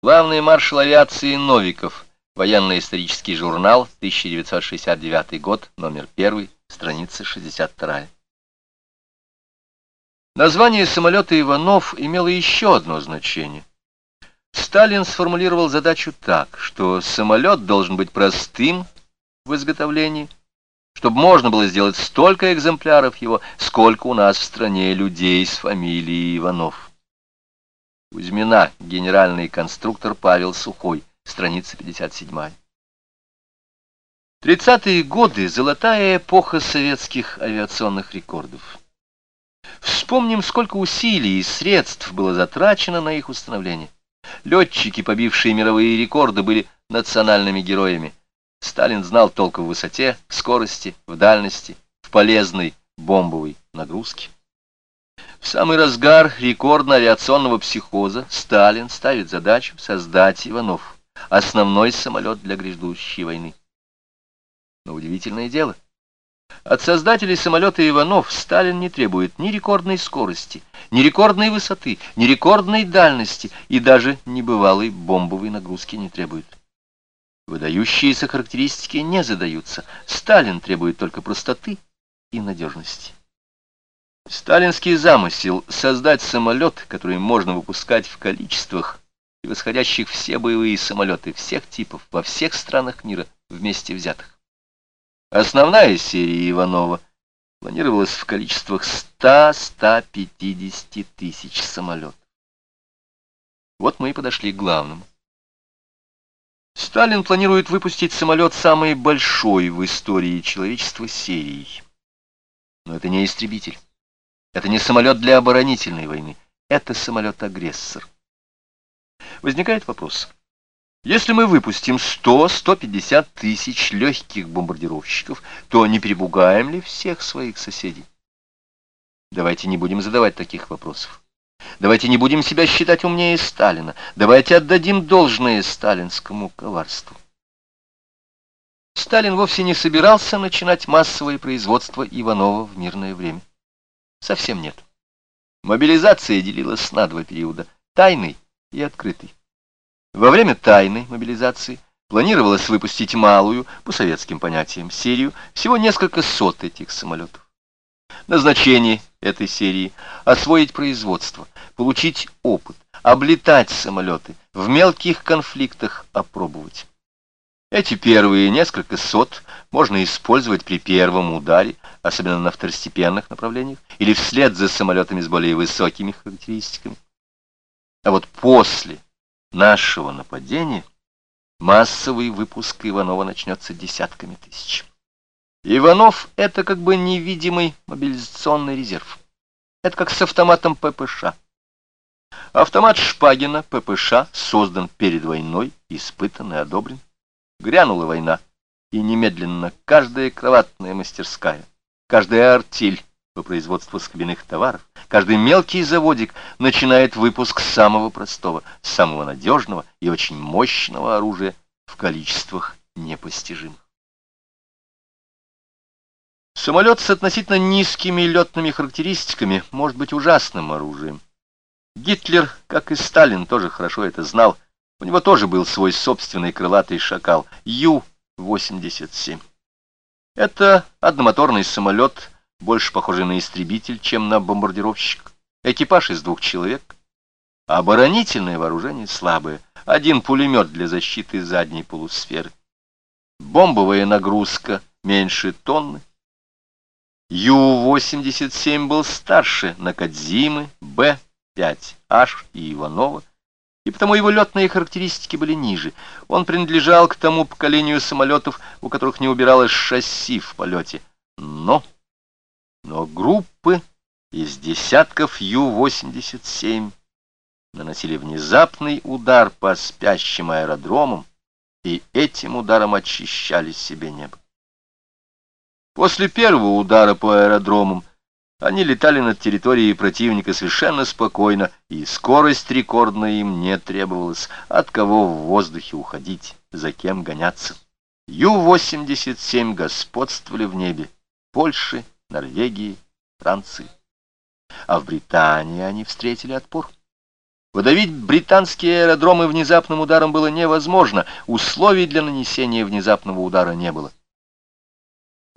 Главный маршал авиации Новиков. Военно-исторический журнал, 1969 год, номер 1, страница 62. Название самолета «Иванов» имело еще одно значение. Сталин сформулировал задачу так, что самолет должен быть простым в изготовлении, чтобы можно было сделать столько экземпляров его, сколько у нас в стране людей с фамилией Иванов. Кузьмина, генеральный конструктор Павел Сухой, страница 57. 30-е годы — золотая эпоха советских авиационных рекордов. Вспомним, сколько усилий и средств было затрачено на их установление. Летчики, побившие мировые рекорды, были национальными героями. Сталин знал толк в высоте, в скорости, в дальности, в полезной бомбовой нагрузке. В самый разгар рекордно-авиационного психоза Сталин ставит задачу создать Иванов, основной самолет для грядущей войны. Но удивительное дело, от создателей самолета Иванов Сталин не требует ни рекордной скорости, ни рекордной высоты, ни рекордной дальности и даже небывалой бомбовой нагрузки не требует. Выдающиеся характеристики не задаются, Сталин требует только простоты и надежности. Сталинский замысел — создать самолет, который можно выпускать в количествах, превосходящих все боевые самолеты всех типов во всех странах мира вместе взятых. Основная серия Иванова планировалась в количествах 100-150 тысяч самолетов. Вот мы и подошли к главному. Сталин планирует выпустить самолет самый большой в истории человечества серией. Но это не истребитель. Это не самолет для оборонительной войны, это самолет-агрессор. Возникает вопрос. Если мы выпустим 100-150 тысяч легких бомбардировщиков, то не перепугаем ли всех своих соседей? Давайте не будем задавать таких вопросов. Давайте не будем себя считать умнее Сталина. Давайте отдадим должное сталинскому коварству. Сталин вовсе не собирался начинать массовое производство Иванова в мирное время. Совсем нет. Мобилизация делилась на два периода — тайный и открытый. Во время тайной мобилизации планировалось выпустить малую, по советским понятиям, серию, всего несколько сот этих самолетов. Назначение этой серии — освоить производство, получить опыт, облетать самолеты, в мелких конфликтах опробовать. Эти первые несколько сот можно использовать при первом ударе, особенно на второстепенных направлениях, или вслед за самолетами с более высокими характеристиками. А вот после нашего нападения массовый выпуск Иванова начнется десятками тысяч. Иванов — это как бы невидимый мобилизационный резерв. Это как с автоматом ППШ. Автомат Шпагина ППШ создан перед войной, испытан и одобрен. Грянула война, и немедленно каждая кроватная мастерская, каждая артель по производству скобяных товаров, каждый мелкий заводик начинает выпуск самого простого, самого надежного и очень мощного оружия в количествах непостижимых. Самолет с относительно низкими летными характеристиками может быть ужасным оружием. Гитлер, как и Сталин, тоже хорошо это знал. У него тоже был свой собственный крылатый шакал Ю-87. Это одномоторный самолет, больше похожий на истребитель, чем на бомбардировщик. Экипаж из 2 человек. А оборонительное вооружение слабое. 1 пулемет для защиты задней полусферы. Бомбовая нагрузка меньше тонны. Ю-87 был старше Накадзимы, Б-5H и Иванова, и потому его летные характеристики были ниже. Он принадлежал к тому поколению самолетов, у которых не убиралось шасси в полете. Но группы из десятков Ю-87 наносили внезапный удар по спящим аэродромам, и этим ударом очищали себе небо. После первого удара по аэродромам они летали над территорией противника совершенно спокойно, и скорость рекордная им не требовалась. От кого в воздухе уходить, за кем гоняться. Ю-87 господствовали в небе Польши, Норвегии, Франции. А в Британии они встретили отпор. Подавить британские аэродромы внезапным ударом было невозможно, условий для нанесения внезапного удара не было.